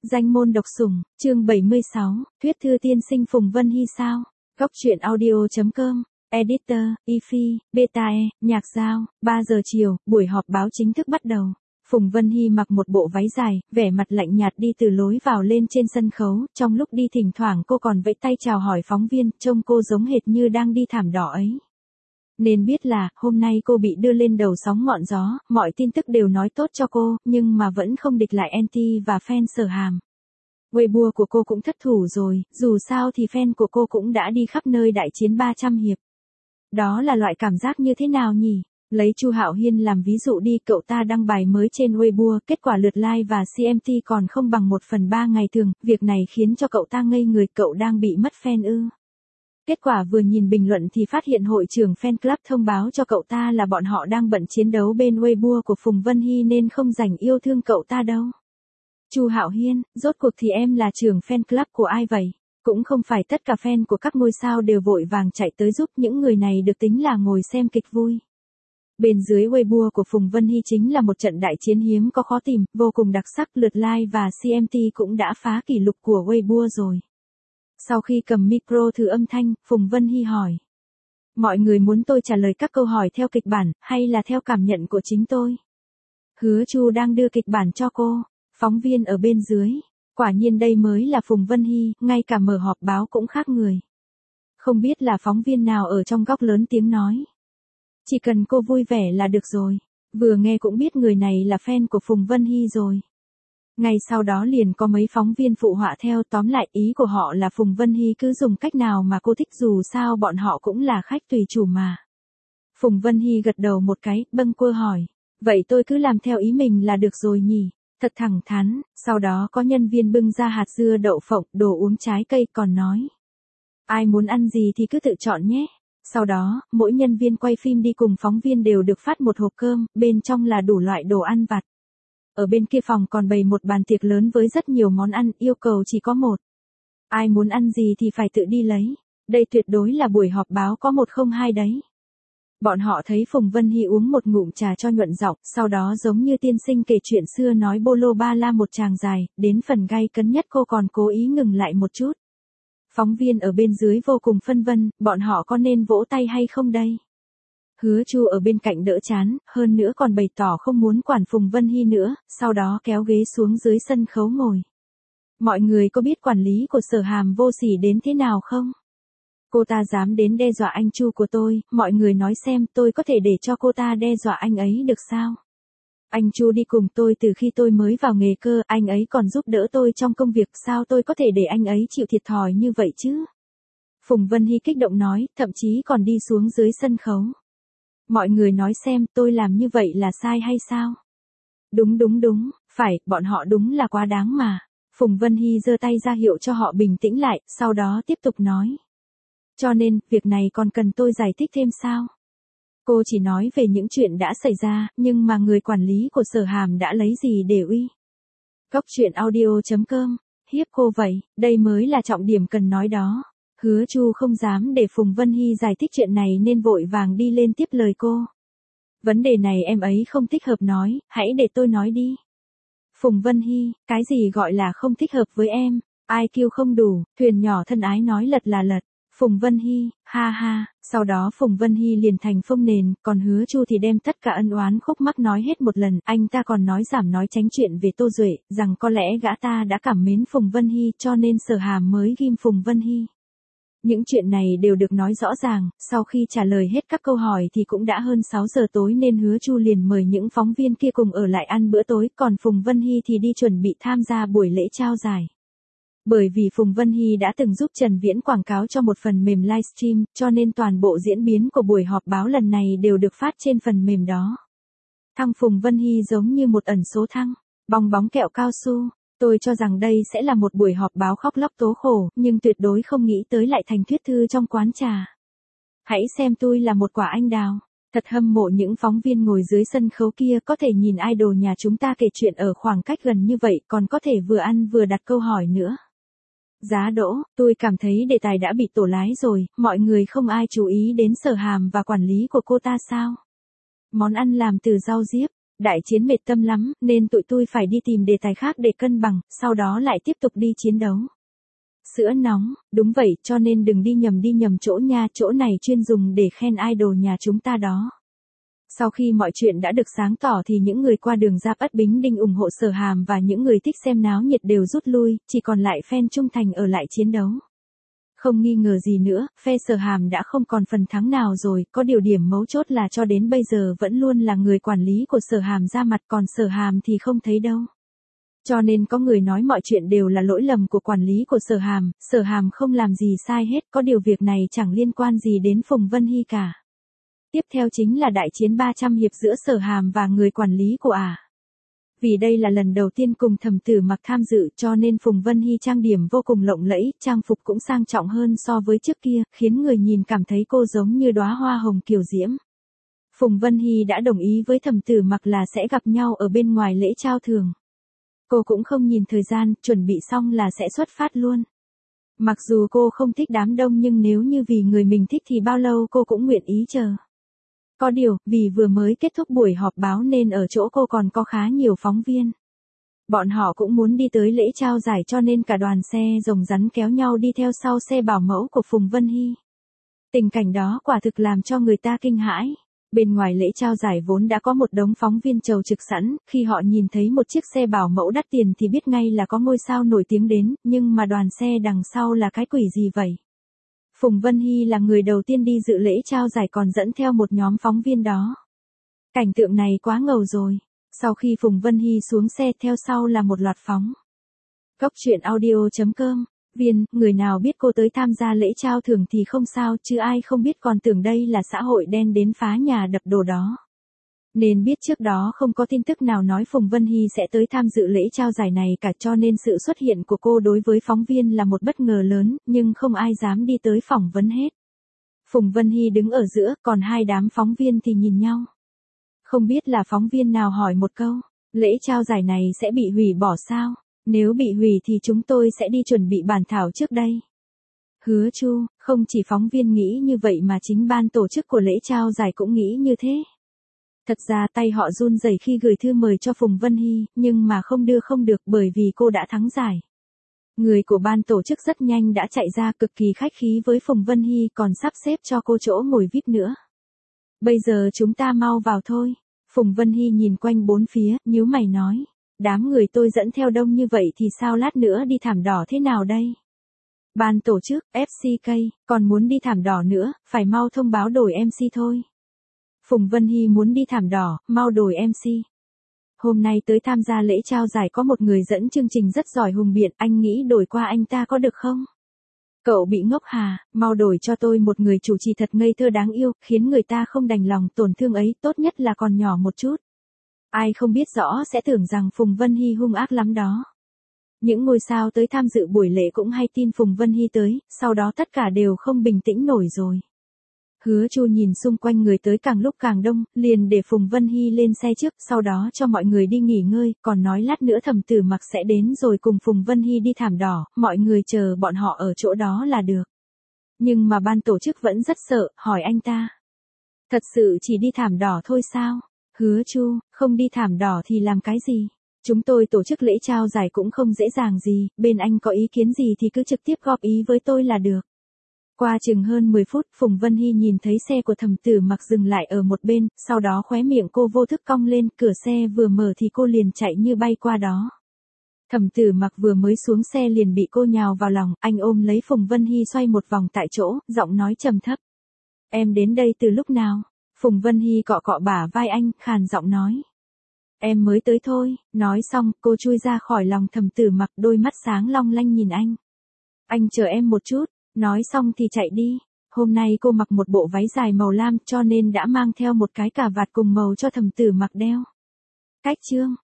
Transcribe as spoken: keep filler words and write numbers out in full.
Danh môn độc sủng, chương bảy mươi sáu, thuyết thư tiên sinh Phùng Vân Hy sao? Góc truyện audio chấm com, Editor, i phi, Beta E, Nhạc Giao, ba giờ chiều, buổi họp báo chính thức bắt đầu. Phùng Vân Hy mặc một bộ váy dài, vẻ mặt lạnh nhạt đi từ lối vào lên trên sân khấu, trong lúc đi thỉnh thoảng cô còn vẫy tay chào hỏi phóng viên, trông cô giống hệt như đang đi thảm đỏ ấy. Nên biết là, hôm nay cô bị đưa lên đầu sóng ngọn gió, mọi tin tức đều nói tốt cho cô, nhưng mà vẫn không địch lại anti và fan Sở Hàm. Weibo của cô cũng thất thủ rồi, dù sao thì fan của cô cũng đã đi khắp nơi đại chiến ba trăm hiệp. Đó là loại cảm giác như thế nào nhỉ? Lấy Chu Hạo Hiên làm ví dụ đi, cậu ta đăng bài mới trên Weibo, kết quả lượt like và xê em tê còn không bằng một phần ba ngày thường, việc này khiến cho cậu ta ngây người, cậu đang bị mất fan ư. Kết quả vừa nhìn bình luận thì phát hiện hội trưởng fan club thông báo cho cậu ta là bọn họ đang bận chiến đấu bên Weibo của Phùng Vân Hy nên không dành yêu thương cậu ta đâu. Chu Hạo Hiên, rốt cuộc thì em là trưởng fan club của ai vậy? Cũng không phải tất cả fan của các ngôi sao đều vội vàng chạy tới giúp, những người này được tính là ngồi xem kịch vui. Bên dưới Weibo của Phùng Vân Hy chính là một trận đại chiến hiếm có khó tìm, vô cùng đặc sắc, lượt like và xê em tê cũng đã phá kỷ lục của Weibo rồi. Sau khi cầm micro thử âm thanh, Phùng Vân Hy hỏi. Mọi người muốn tôi trả lời các câu hỏi theo kịch bản, hay là theo cảm nhận của chính tôi? Hứa Chu đang đưa kịch bản cho cô. Phóng viên ở bên dưới. Quả nhiên đây mới là Phùng Vân Hy, ngay cả mở họp báo cũng khác người. Không biết là phóng viên nào ở trong góc lớn tiếng nói. Chỉ cần cô vui vẻ là được rồi. Vừa nghe cũng biết người này là fan của Phùng Vân Hy rồi. Ngay sau đó liền có mấy phóng viên phụ họa theo, tóm lại ý của họ là Phùng Vân Hy cứ dùng cách nào mà cô thích, dù sao bọn họ cũng là khách tùy chủ mà. Phùng Vân Hy gật đầu một cái, bâng quơ hỏi. Vậy tôi cứ làm theo ý mình là được rồi nhỉ? Thật thẳng thắn, sau đó có nhân viên bưng ra hạt dưa đậu phộng, đồ uống trái cây còn nói. Ai muốn ăn gì thì cứ tự chọn nhé. Sau đó, mỗi nhân viên quay phim đi cùng phóng viên đều được phát một hộp cơm, bên trong là đủ loại đồ ăn vặt. Ở bên kia phòng còn bày một bàn tiệc lớn với rất nhiều món ăn, yêu cầu chỉ có một. Ai muốn ăn gì thì phải tự đi lấy. Đây tuyệt đối là buổi họp báo có một không hai đấy. Bọn họ thấy Phùng Vân Hy uống một ngụm trà cho nhuận giọng, sau đó giống như tiên sinh kể chuyện xưa nói bô lô ba la một tràng dài, đến phần gay cấn nhất cô còn cố ý ngừng lại một chút. Phóng viên ở bên dưới vô cùng phân vân, bọn họ có nên vỗ tay hay không đây? Hứa Chu ở bên cạnh đỡ chán, hơn nữa còn bày tỏ không muốn quản Phùng Vân Hy nữa, sau đó kéo ghế xuống dưới sân khấu ngồi. Mọi người có biết quản lý của Sở Hàm vô sỉ đến thế nào không? Cô ta dám đến đe dọa anh Chu của tôi, mọi người nói xem tôi có thể để cho cô ta đe dọa anh ấy được sao? Anh Chu đi cùng tôi từ khi tôi mới vào nghề cơ, anh ấy còn giúp đỡ tôi trong công việc, sao tôi có thể để anh ấy chịu thiệt thòi như vậy chứ? Phùng Vân Hy kích động nói, thậm chí còn đi xuống dưới sân khấu. Mọi người nói xem tôi làm như vậy là sai hay sao? Đúng đúng đúng, phải, bọn họ đúng là quá đáng mà. Phùng Vân Hy giơ tay ra hiệu cho họ bình tĩnh lại, sau đó tiếp tục nói. Cho nên, việc này còn cần tôi giải thích thêm sao? Cô chỉ nói về những chuyện đã xảy ra, nhưng mà người quản lý của Sở Hàm đã lấy gì để uy? Góc truyện audio chấm com, hiếp cô vậy, đây mới là trọng điểm cần nói đó. Hứa Chu không dám để Phùng Vân Hy giải thích chuyện này nên vội vàng đi lên tiếp lời cô. Vấn đề này em ấy không thích hợp nói, hãy để tôi nói đi. Phùng Vân Hy, cái gì gọi là không thích hợp với em? i kiu không đủ, thuyền nhỏ thân ái nói lật là lật. Phùng Vân Hy, ha ha, sau đó Phùng Vân Hy liền thành phông nền, còn Hứa Chu thì đem tất cả ân oán khúc mắc nói hết một lần, anh ta còn nói giảm nói tránh chuyện về Tô Duệ, rằng có lẽ gã ta đã cảm mến Phùng Vân Hy cho nên Sở Hàm mới ghim Phùng Vân Hy. Những chuyện này đều được nói rõ ràng, sau khi trả lời hết các câu hỏi thì cũng đã hơn sáu giờ tối nên Hứa Chu liền mời những phóng viên kia cùng ở lại ăn bữa tối, còn Phùng Vân Hy thì đi chuẩn bị tham gia buổi lễ trao giải. Bởi vì Phùng Vân Hy đã từng giúp Trần Viễn quảng cáo cho một phần mềm livestream, cho nên toàn bộ diễn biến của buổi họp báo lần này đều được phát trên phần mềm đó. Thăng Phùng Vân Hy giống như một ẩn số thăng, bong bóng kẹo cao su. Tôi cho rằng đây sẽ là một buổi họp báo khóc lóc tố khổ, nhưng tuyệt đối không nghĩ tới lại thành thuyết thư trong quán trà. Hãy xem tôi là một quả anh đào. Thật hâm mộ những phóng viên ngồi dưới sân khấu kia có thể nhìn idol nhà chúng ta kể chuyện ở khoảng cách gần như vậy, còn có thể vừa ăn vừa đặt câu hỏi nữa. Giá đỗ, tôi cảm thấy đề tài đã bị tổ lái rồi, mọi người không ai chú ý đến Sở Hàm và quản lý của cô ta sao? Món ăn làm từ rau diếp, Đại chiến mệt tâm lắm, nên tụi tôi phải đi tìm đề tài khác để cân bằng, sau đó lại tiếp tục đi chiến đấu. Sữa nóng, đúng vậy, cho nên đừng đi nhầm đi nhầm chỗ nha, chỗ này chuyên dùng để khen idol nhà chúng ta đó. Sau khi mọi chuyện đã được sáng tỏ thì những người qua đường Giáp Ất Bính Đinh ủng hộ Sở Hàm và những người thích xem náo nhiệt đều rút lui, chỉ còn lại fan trung thành ở lại chiến đấu. Không nghi ngờ gì nữa, phe Sở Hàm đã không còn phần thắng nào rồi, có điều điểm mấu chốt là cho đến bây giờ vẫn luôn là người quản lý của Sở Hàm ra mặt, còn Sở Hàm thì không thấy đâu. Cho nên có người nói mọi chuyện đều là lỗi lầm của quản lý của Sở Hàm, Sở Hàm không làm gì sai hết, có điều việc này chẳng liên quan gì đến Phùng Vân Hy cả. Tiếp theo chính là đại chiến ba trăm hiệp giữa Sở Hàm và người quản lý của ả. À. Vì đây là lần đầu tiên cùng Thẩm Tử Mặc tham dự cho nên Phùng Vân Hy trang điểm vô cùng lộng lẫy, trang phục cũng sang trọng hơn so với trước kia, khiến người nhìn cảm thấy cô giống như đóa hoa hồng kiều diễm. Phùng Vân Hy đã đồng ý với Thẩm Tử Mặc là sẽ gặp nhau ở bên ngoài lễ trao thưởng. Cô cũng không nhìn thời gian, chuẩn bị xong là sẽ xuất phát luôn. Mặc dù cô không thích đám đông nhưng nếu như vì người mình thích thì bao lâu cô cũng nguyện ý chờ. Có điều, vì vừa mới kết thúc buổi họp báo nên ở chỗ cô còn có khá nhiều phóng viên. Bọn họ cũng muốn đi tới lễ trao giải cho nên cả đoàn xe rồng rắn kéo nhau đi theo sau xe bảo mẫu của Phùng Vân Hy. Tình cảnh đó quả thực làm cho người ta kinh hãi. Bên ngoài lễ trao giải vốn đã có một đống phóng viên chầu trực sẵn, khi họ nhìn thấy một chiếc xe bảo mẫu đắt tiền thì biết ngay là có ngôi sao nổi tiếng đến, nhưng mà đoàn xe đằng sau là cái quỷ gì vậy? Phùng Vân Hy là người đầu tiên đi dự lễ trao giải còn dẫn theo một nhóm phóng viên đó. Cảnh tượng này quá ngầu rồi. Sau khi Phùng Vân Hy xuống xe theo sau là một loạt phóng. Góc truyện audio chấm com. Viên, người nào biết cô tới tham gia lễ trao thưởng thì không sao, chứ ai không biết còn tưởng đây là xã hội đen đến phá nhà đập đồ đó. Nên biết trước đó không có tin tức nào nói Phùng Vân Hy sẽ tới tham dự lễ trao giải này cả, cho nên sự xuất hiện của cô đối với phóng viên là một bất ngờ lớn, nhưng không ai dám đi tới phỏng vấn hết. Phùng Vân Hy đứng ở giữa, còn hai đám phóng viên thì nhìn nhau. Không biết là phóng viên nào hỏi một câu, lễ trao giải này sẽ bị hủy bỏ sao? Nếu bị hủy thì chúng tôi sẽ đi chuẩn bị bản thảo trước đây. Hứa Chu, không chỉ phóng viên nghĩ như vậy mà chính ban tổ chức của lễ trao giải cũng nghĩ như thế. Thật ra tay họ run rẩy khi gửi thư mời cho Phùng Vân Hy, nhưng mà không đưa không được bởi vì cô đã thắng giải. Người của ban tổ chức rất nhanh đã chạy ra cực kỳ khách khí với Phùng Vân Hy còn sắp xếp cho cô chỗ ngồi vi ai pi nữa. Bây giờ chúng ta mau vào thôi. Phùng Vân Hy nhìn quanh bốn phía, nhíu mày nói. Đám người tôi dẫn theo đông như vậy thì sao lát nữa đi thảm đỏ thế nào đây? Ban tổ chức, ép xê ca, còn muốn đi thảm đỏ nữa, phải mau thông báo đổi em xê thôi. Phùng Vân Hy muốn đi thảm đỏ, mau đổi em xê. Hôm nay tới tham gia lễ trao giải có một người dẫn chương trình rất giỏi hùng biện, anh nghĩ đổi qua anh ta có được không? Cậu bị ngốc hà, mau đổi cho tôi một người chủ trì thật ngây thơ đáng yêu, khiến người ta không đành lòng tổn thương ấy, tốt nhất là còn nhỏ một chút. Ai không biết rõ sẽ tưởng rằng Phùng Vân Hy hung ác lắm đó. Những ngôi sao tới tham dự buổi lễ cũng hay tin Phùng Vân Hy tới, sau đó tất cả đều không bình tĩnh nổi rồi. Hứa Chu nhìn xung quanh người tới càng lúc càng đông, liền để Phùng Vân Hy lên xe trước, sau đó cho mọi người đi nghỉ ngơi, còn nói lát nữa Thẩm Tử Mặc sẽ đến rồi cùng Phùng Vân Hy đi thảm đỏ, mọi người chờ bọn họ ở chỗ đó là được. Nhưng mà ban tổ chức vẫn rất sợ, hỏi anh ta. Thật sự chỉ đi thảm đỏ thôi sao? Hứa Chu, không đi thảm đỏ thì làm cái gì? Chúng tôi tổ chức lễ trao giải cũng không dễ dàng gì, bên anh có ý kiến gì thì cứ trực tiếp góp ý với tôi là được. Qua chừng hơn mười phút, Phùng Vân Hy nhìn thấy xe của Thẩm Tử Mặc dừng lại ở một bên, sau đó khóe miệng cô vô thức cong lên, cửa xe vừa mở thì cô liền chạy như bay qua đó. Thẩm Tử Mặc vừa mới xuống xe liền bị cô nhào vào lòng, anh ôm lấy Phùng Vân Hy xoay một vòng tại chỗ, giọng nói trầm thấp. Em đến đây từ lúc nào? Phùng Vân Hy cọ cọ bả vai anh, khàn giọng nói. Em mới tới thôi, nói xong, cô chui ra khỏi lòng Thẩm Tử Mặc, đôi mắt sáng long lanh nhìn anh. Anh chờ em một chút, nói xong thì chạy đi. Hôm nay cô mặc một bộ váy dài màu lam cho nên đã mang theo một cái cà vạt cùng màu cho Thẩm Tử Mặc đeo. Cách chương